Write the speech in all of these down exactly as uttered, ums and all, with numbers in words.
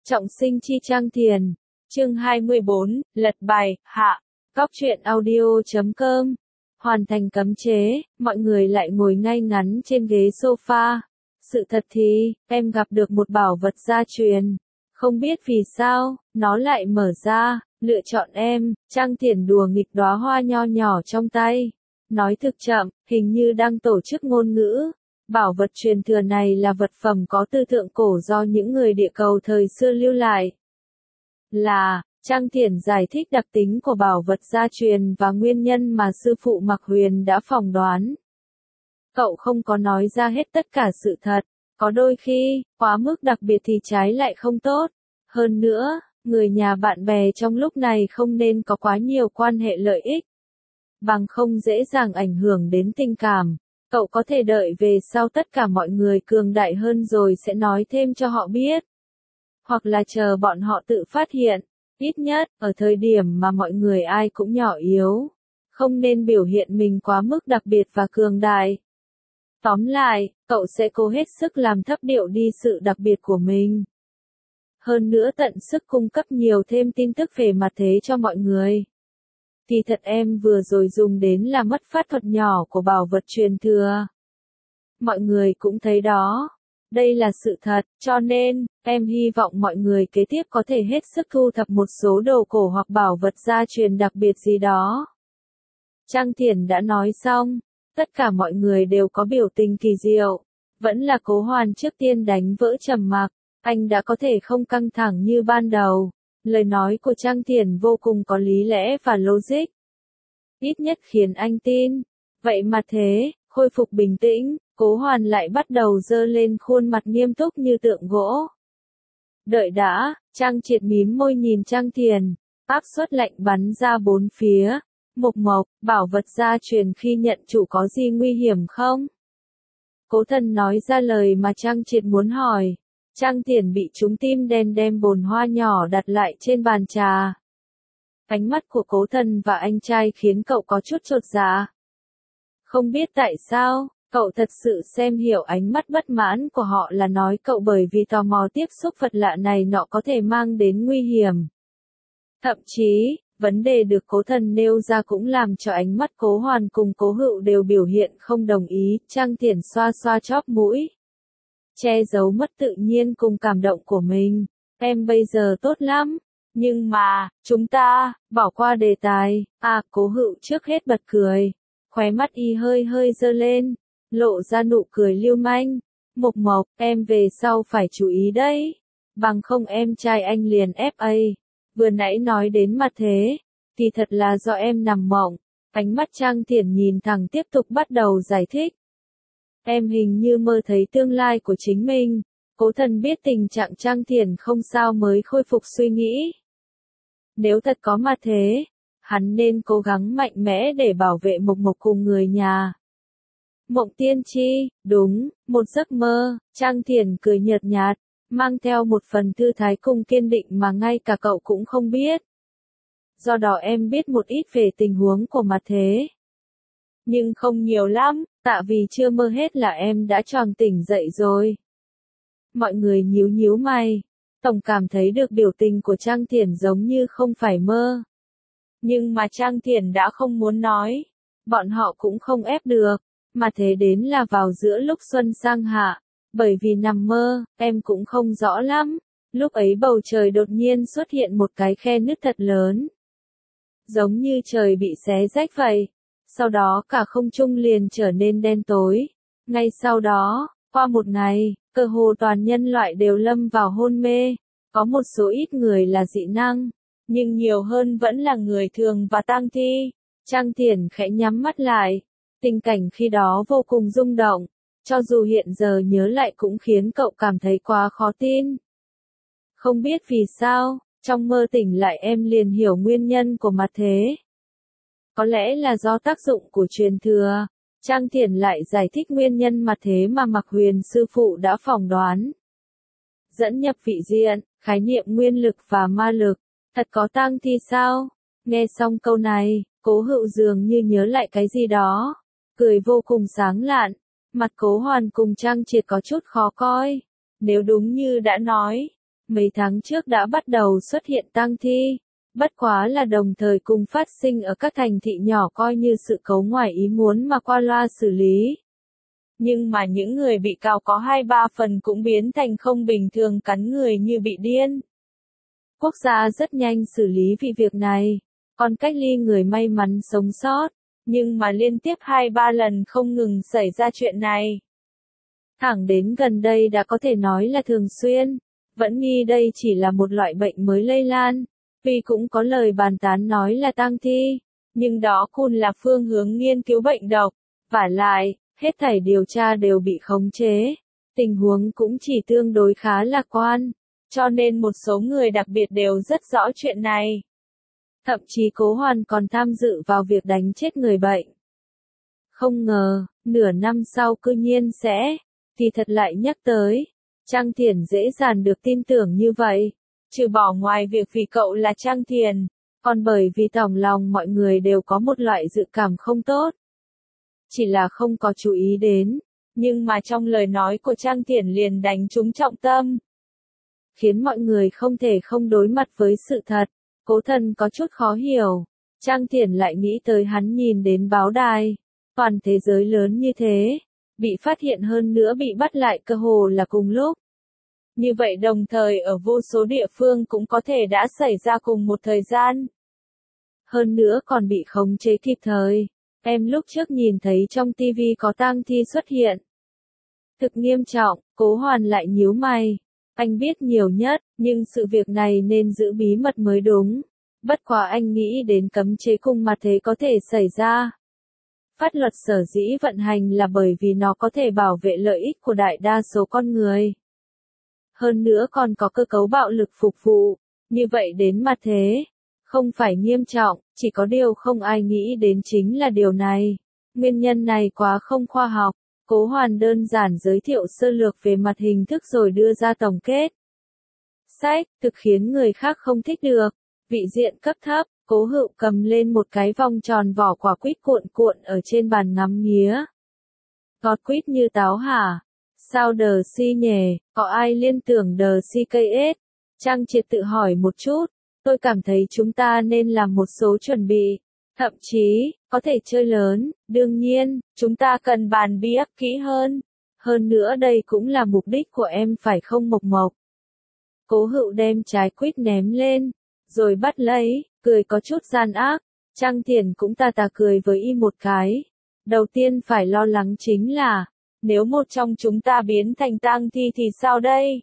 Trọng sinh chi Trang Thiền. Chương hai mươi bốn, lật bài, hạ. Góc truyện audio chấm com. Hoàn thành cấm chế, mọi người lại ngồi ngay ngắn trên ghế sofa. Sự thật thì, em gặp được một bảo vật gia truyền. Không biết vì sao, nó lại mở ra, lựa chọn em. Trang Thiền đùa nghịch đóa hoa nho nhỏ trong tay. Nói thực chậm, hình như đang tổ chức ngôn ngữ. Bảo vật truyền thừa này là vật phẩm có tư thượng cổ do những người địa cầu thời xưa lưu lại. Là, Trang Thiền giải thích đặc tính của bảo vật gia truyền và nguyên nhân mà sư phụ Mạc Huyền đã phỏng đoán. Cậu không có nói ra hết tất cả sự thật, có đôi khi, quá mức đặc biệt thì trái lại không tốt. Hơn nữa, người nhà bạn bè trong lúc này không nên có quá nhiều quan hệ lợi ích. Bằng không dễ dàng ảnh hưởng đến tình cảm. Cậu có thể đợi về sau tất cả mọi người cường đại hơn rồi sẽ nói thêm cho họ biết. Hoặc là chờ bọn họ tự phát hiện. Ít nhất, ở thời điểm mà mọi người ai cũng nhỏ yếu. Không nên biểu hiện mình quá mức đặc biệt và cường đại. Tóm lại, cậu sẽ cố hết sức làm thấp điệu đi sự đặc biệt của mình. Hơn nữa tận sức cung cấp nhiều thêm tin tức về mặt thế cho mọi người. Thì thật em vừa rồi dùng đến là mất phát thuật nhỏ của bảo vật truyền thừa. Mọi người cũng thấy đó. Đây là sự thật, cho nên, em hy vọng mọi người kế tiếp có thể hết sức thu thập một số đồ cổ hoặc bảo vật gia truyền đặc biệt gì đó. Trang Thiền đã nói xong, tất cả mọi người đều có biểu tình kỳ diệu. Vẫn là Cố Hoàn trước tiên đánh vỡ trầm mặc, anh đã có thể không căng thẳng như ban đầu. Lời nói của Trang Thiền vô cùng có lý lẽ và logic. Ít nhất khiến anh tin. Vậy mà thế, khôi phục bình tĩnh, Cố Hoàn lại bắt đầu dơ lên khuôn mặt nghiêm túc như tượng gỗ. Đợi đã, Trang Triệt mím môi nhìn Trang Thiền, áp suất lạnh bắn ra bốn phía. Mộc Mộc, bảo vật gia truyền khi nhận chủ có gì nguy hiểm không? Cố Thần nói ra lời mà Trang Triệt muốn hỏi. Trang Thiền bị trúng tim đen đem bồn hoa nhỏ đặt lại trên bàn trà. Ánh mắt của Cố Thần và anh trai khiến cậu có chút chột dạ. Không biết tại sao, cậu thật sự xem hiểu ánh mắt bất mãn của họ là nói cậu bởi vì tò mò tiếp xúc vật lạ này nọ có thể mang đến nguy hiểm. Thậm chí, vấn đề được Cố Thần nêu ra cũng làm cho ánh mắt Cố Hoàn cùng Cố Hựu đều biểu hiện không đồng ý. Trang Thiền xoa xoa chóp mũi. Che giấu mất tự nhiên cùng cảm động của mình. Em bây giờ tốt lắm. Nhưng mà, chúng ta, bỏ qua đề tài. À, Cố Hựu trước hết bật cười. Khóe mắt y hơi hơi dơ lên. Lộ ra nụ cười lưu manh. Mộc Mộc, em về sau phải chú ý đấy. Bằng không em trai anh liền ép a. Vừa nãy nói đến mặt thế. Thì thật là do em nằm mộng. Ánh mắt Trang Thiền nhìn thẳng tiếp tục bắt đầu giải thích. Em hình như mơ thấy tương lai của chính mình. Cố Thần biết tình trạng Trang Thiền không sao mới khôi phục suy nghĩ. Nếu thật có mặt thế, hắn nên cố gắng mạnh mẽ để bảo vệ Mộc Mộc cùng người nhà. Mộng tiên tri, đúng, một giấc mơ. Trang Thiền cười nhợt nhạt, mang theo một phần thư thái cùng kiên định mà ngay cả cậu cũng không biết. Do đó em biết một ít về tình huống của mặt thế. Nhưng không nhiều lắm, tạ vì chưa mơ hết là em đã choàng tỉnh dậy rồi. Mọi người nhíu nhíu mày. Tổng cảm thấy được biểu tình của Trang Thiền giống như không phải mơ. Nhưng mà Trang Thiền đã không muốn nói. Bọn họ cũng không ép được. Mà thế đến là vào giữa lúc xuân sang hạ. Bởi vì nằm mơ, em cũng không rõ lắm. Lúc ấy bầu trời đột nhiên xuất hiện một cái khe nứt thật lớn. Giống như trời bị xé rách vậy. Sau đó cả không trung liền trở nên đen tối. Ngay sau đó, qua một ngày, cơ hồ toàn nhân loại đều lâm vào hôn mê. Có một số ít người là dị năng, nhưng nhiều hơn vẫn là người thường và tang thi. Trang Thiền khẽ nhắm mắt lại. Tình cảnh khi đó vô cùng rung động. Cho dù hiện giờ nhớ lại cũng khiến cậu cảm thấy quá khó tin. Không biết vì sao, trong mơ tỉnh lại em liền hiểu nguyên nhân của mặt thế. Có lẽ là do tác dụng của truyền thừa. Trang Thiền lại giải thích nguyên nhân mặt thế mà Mạc Huyền sư phụ đã phỏng đoán. Dẫn nhập vị diện, khái niệm nguyên lực và ma lực. Thật có tang thi sao? Nghe xong câu này, Cố Hựu dường như nhớ lại cái gì đó. Cười vô cùng sáng lạn. Mặt Cố Hoàn cùng Trang Triệt có chút khó coi. Nếu đúng như đã nói, mấy tháng trước đã bắt đầu xuất hiện tang thi, bất quá là đồng thời cùng phát sinh ở các thành thị nhỏ coi như sự cố ngoài ý muốn mà qua loa xử lý. Nhưng mà những người bị cào có hai ba phần cũng biến thành không bình thường cắn người như bị điên. Quốc gia rất nhanh xử lý vị việc này, còn cách ly người may mắn sống sót, nhưng mà liên tiếp hai ba lần không ngừng xảy ra chuyện này. Thẳng đến gần đây đã có thể nói là thường xuyên, vẫn nghi đây chỉ là một loại bệnh mới lây lan, vì cũng có lời bàn tán nói là tang thi, nhưng đó cũng là phương hướng nghiên cứu bệnh độc, vả lại, hết thảy điều tra đều bị khống chế, tình huống cũng chỉ tương đối khá lạc quan, cho nên một số người đặc biệt đều rất rõ chuyện này. Thậm chí Cố Hoàn còn tham dự vào việc đánh chết người bệnh. Không ngờ, nửa năm sau cư nhiên sẽ, thì thật lại nhắc tới. Trang Thiển dễ dàng được tin tưởng như vậy, trừ bỏ ngoài việc vì cậu là Trang Thiển, còn bởi vì tổng lòng mọi người đều có một loại dự cảm không tốt. Chỉ là không có chú ý đến, nhưng mà trong lời nói của Trang Thiển liền đánh trúng trọng tâm. Khiến mọi người không thể không đối mặt với sự thật. Cố Thần có chút khó hiểu, Trang Thiển lại nghĩ tới hắn nhìn đến báo đài, toàn thế giới lớn như thế, bị phát hiện hơn nữa bị bắt lại cơ hồ là cùng lúc. Như vậy đồng thời ở vô số địa phương cũng có thể đã xảy ra cùng một thời gian. Hơn nữa còn bị khống chế kịp thời, em lúc trước nhìn thấy trong tivi có tang thi xuất hiện. Thực nghiêm trọng, Cố Hoàn lại nhíu mày. Anh biết nhiều nhất, nhưng sự việc này nên giữ bí mật mới đúng. Bất quá anh nghĩ đến cấm chế cùng mặt thế có thể xảy ra. Pháp luật sở dĩ vận hành là bởi vì nó có thể bảo vệ lợi ích của đại đa số con người. Hơn nữa còn có cơ cấu bạo lực phục vụ. Như vậy đến mặt thế, không phải nghiêm trọng, chỉ có điều không ai nghĩ đến chính là điều này. Nguyên nhân này quá không khoa học. Cố Hoàn đơn giản giới thiệu sơ lược về mặt hình thức rồi đưa ra tổng kết. Sách, thực khiến người khác không thích được. Vị diện cấp thấp, Cố Hựu cầm lên một cái vòng tròn vỏ quả quýt cuộn cuộn ở trên bàn ngắm nghía. Ngọt quýt như táo hả? Sao đờ si nhề, có ai liên tưởng đờ si cây ết? Trang Triệt tự hỏi một chút, tôi cảm thấy chúng ta nên làm một số chuẩn bị. Thậm chí, có thể chơi lớn, đương nhiên, chúng ta cần bàn bia kỹ hơn. Hơn nữa đây cũng là mục đích của em phải không Mộc Mộc. Cố Hựu đem trái quýt ném lên, rồi bắt lấy, cười có chút gian ác. Trang Thiển cũng tà tà cười với y một cái. Đầu tiên phải lo lắng chính là, nếu một trong chúng ta biến thành tang thi thì sao đây?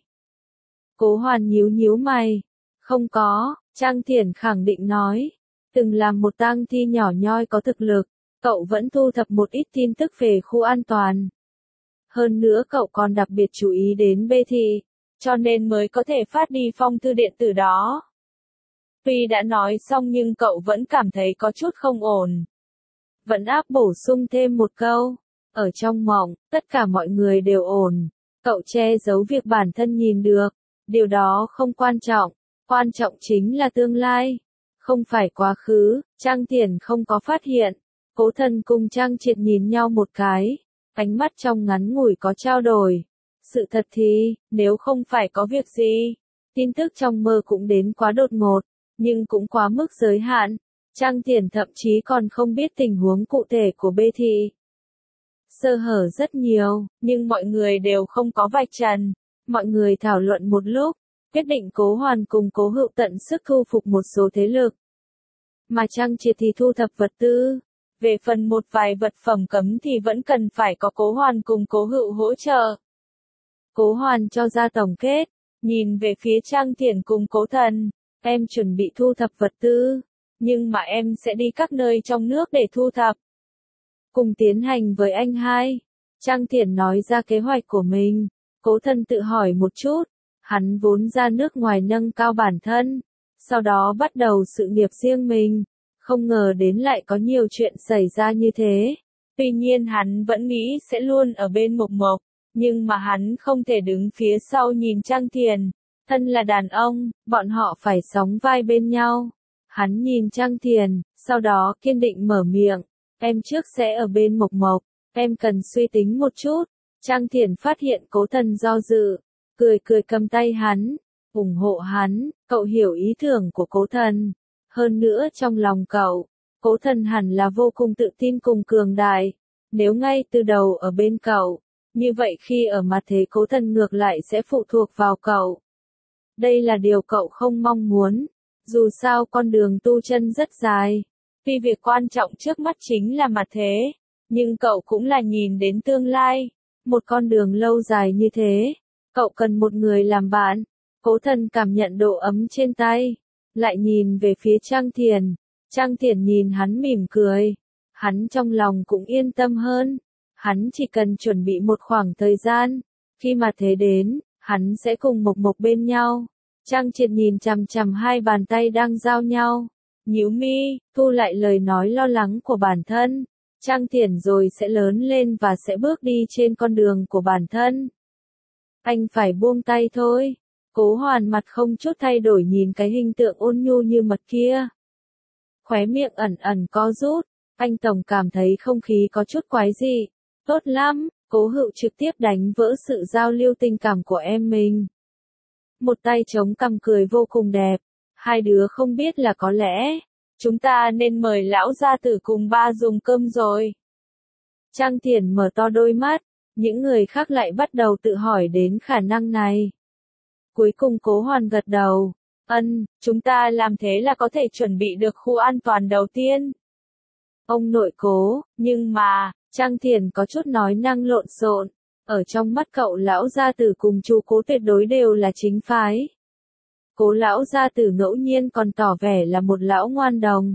Cố Hoàn nhíu nhíu mày. Không có, Trang Thiển khẳng định nói. Từng làm một tang thi nhỏ nhoi có thực lực, cậu vẫn thu thập một ít tin tức về khu an toàn. Hơn nữa cậu còn đặc biệt chú ý đến bê thị, cho nên mới có thể phát đi phong thư điện tử đó. Tuy đã nói xong nhưng cậu vẫn cảm thấy có chút không ổn. Vẫn áp bổ sung thêm một câu, ở trong mộng, tất cả mọi người đều ổn. Cậu che giấu việc bản thân nhìn được, điều đó không quan trọng, quan trọng chính là tương lai. Không phải quá khứ, Trang Thiển không có phát hiện. Cố Thần cùng Trang Triệt nhìn nhau một cái, ánh mắt trong ngắn ngủi có trao đổi. Sự thật thì, nếu không phải có việc gì, tin tức trong mơ cũng đến quá đột ngột, nhưng cũng quá mức giới hạn. Trang Thiển thậm chí còn không biết tình huống cụ thể của bê thị. Sơ hở rất nhiều, nhưng mọi người đều không có vạch trần. Mọi người thảo luận một lúc, quyết định Cố Hoàn cùng Cố Hựu tận sức thu phục một số thế lực. Mà Trang Triệt thì thu thập vật tư. Về phần một vài vật phẩm cấm thì vẫn cần phải có Cố Hoàn cùng Cố Hựu hỗ trợ. Cố Hoàn cho ra tổng kết, nhìn về phía Trang Thiển cùng Cố Thần, em chuẩn bị thu thập vật tư, nhưng mà em sẽ đi các nơi trong nước để thu thập. Cùng tiến hành với anh hai. Trang Thiển nói ra kế hoạch của mình, Cố Thần tự hỏi một chút, hắn vốn ra nước ngoài nâng cao bản thân, sau đó bắt đầu sự nghiệp riêng mình, không ngờ đến lại có nhiều chuyện xảy ra như thế. Tuy nhiên hắn vẫn nghĩ sẽ luôn ở bên Mộc Mộc, nhưng mà hắn không thể đứng phía sau nhìn Trang Thiển. Thân là đàn ông, bọn họ phải sóng vai bên nhau. Hắn nhìn Trang Thiển, sau đó kiên định mở miệng, em trước sẽ ở bên Mộc Mộc, em cần suy tính một chút. Trang Thiển phát hiện Cố Thần do dự, cười cười cầm tay hắn, ủng hộ hắn, cậu hiểu ý tưởng của Cố Thần. Hơn nữa trong lòng cậu, Cố Thần hẳn là vô cùng tự tin cùng cường đại. Nếu ngay từ đầu ở bên cậu, như vậy khi ở mặt thế Cố Thần ngược lại sẽ phụ thuộc vào cậu. Đây là điều cậu không mong muốn. Dù sao con đường tu chân rất dài. Vì việc quan trọng trước mắt chính là mặt thế, nhưng cậu cũng là nhìn đến tương lai. Một con đường lâu dài như thế, cậu cần một người làm bạn. Cố Thần cảm nhận độ ấm trên tay, lại nhìn về phía Trang Thiền. Trang Thiền nhìn hắn mỉm cười. Hắn trong lòng cũng yên tâm hơn. Hắn chỉ cần chuẩn bị một khoảng thời gian. Khi mà thế đến, hắn sẽ cùng Mộc Mộc bên nhau. Trang Triệt nhìn chằm chằm hai bàn tay đang giao nhau. Nhíu mi, thu lại lời nói lo lắng của bản thân. Trang Thiền rồi sẽ lớn lên và sẽ bước đi trên con đường của bản thân. Anh phải buông tay thôi. Cố Hoàn mặt không chút thay đổi nhìn cái hình tượng ôn nhu như mật kia. Khóe miệng ẩn ẩn co rút. Anh tổng cảm thấy không khí có chút quái dị. Tốt lắm, Cố Hựu trực tiếp đánh vỡ sự giao lưu tình cảm của em mình. Một tay chống cằm cười vô cùng đẹp. Hai đứa không biết là có lẽ chúng ta nên mời lão gia tử cùng ba dùng cơm rồi. Trang Thiền mở to đôi mắt. Những người khác lại bắt đầu tự hỏi đến khả năng này. Cuối cùng Cố Hoàn gật đầu. Ân, chúng ta làm thế là có thể chuẩn bị được khu an toàn đầu tiên. Ông nội Cố, nhưng mà, Trang Thiền có chút nói năng lộn xộn. Ở trong mắt cậu lão gia tử cùng chú Cố tuyệt đối đều là chính phái. Cố lão gia tử ngẫu nhiên còn tỏ vẻ là một lão ngoan đồng.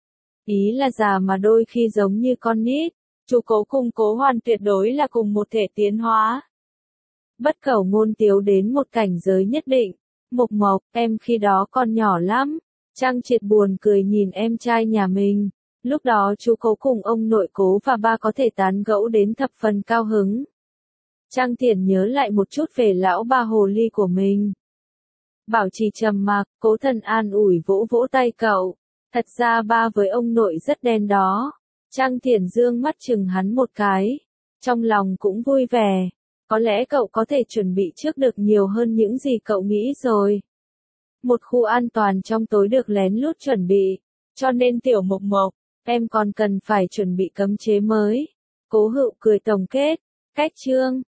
Ý là già mà đôi khi giống như con nít. Chú Cố cùng Cố Hoàn tuyệt đối là cùng một thể tiến hóa. Bất khẩu ngôn tiếu đến một cảnh giới nhất định. Mộc Mộc, em khi đó còn nhỏ lắm. Trang Triệt buồn cười nhìn em trai nhà mình. Lúc đó chú Cố cùng ông nội Cố và ba có thể tán gẫu đến thập phần cao hứng. Trang Thiền nhớ lại một chút về lão ba hồ ly của mình. Bảo trì trầm mặc, Cố Thần an ủi vỗ vỗ tay cậu. Thật ra ba với ông nội rất đen đó. Trang Thiền dương mắt chừng hắn một cái. Trong lòng cũng vui vẻ. Có lẽ cậu có thể chuẩn bị trước được nhiều hơn những gì cậu nghĩ rồi. Một khu an toàn trong tối được lén lút chuẩn bị. Cho nên tiểu Mộc Mộc, em còn cần phải chuẩn bị cấm chế mới. Cố Hựu cười tổng kết. Cách chương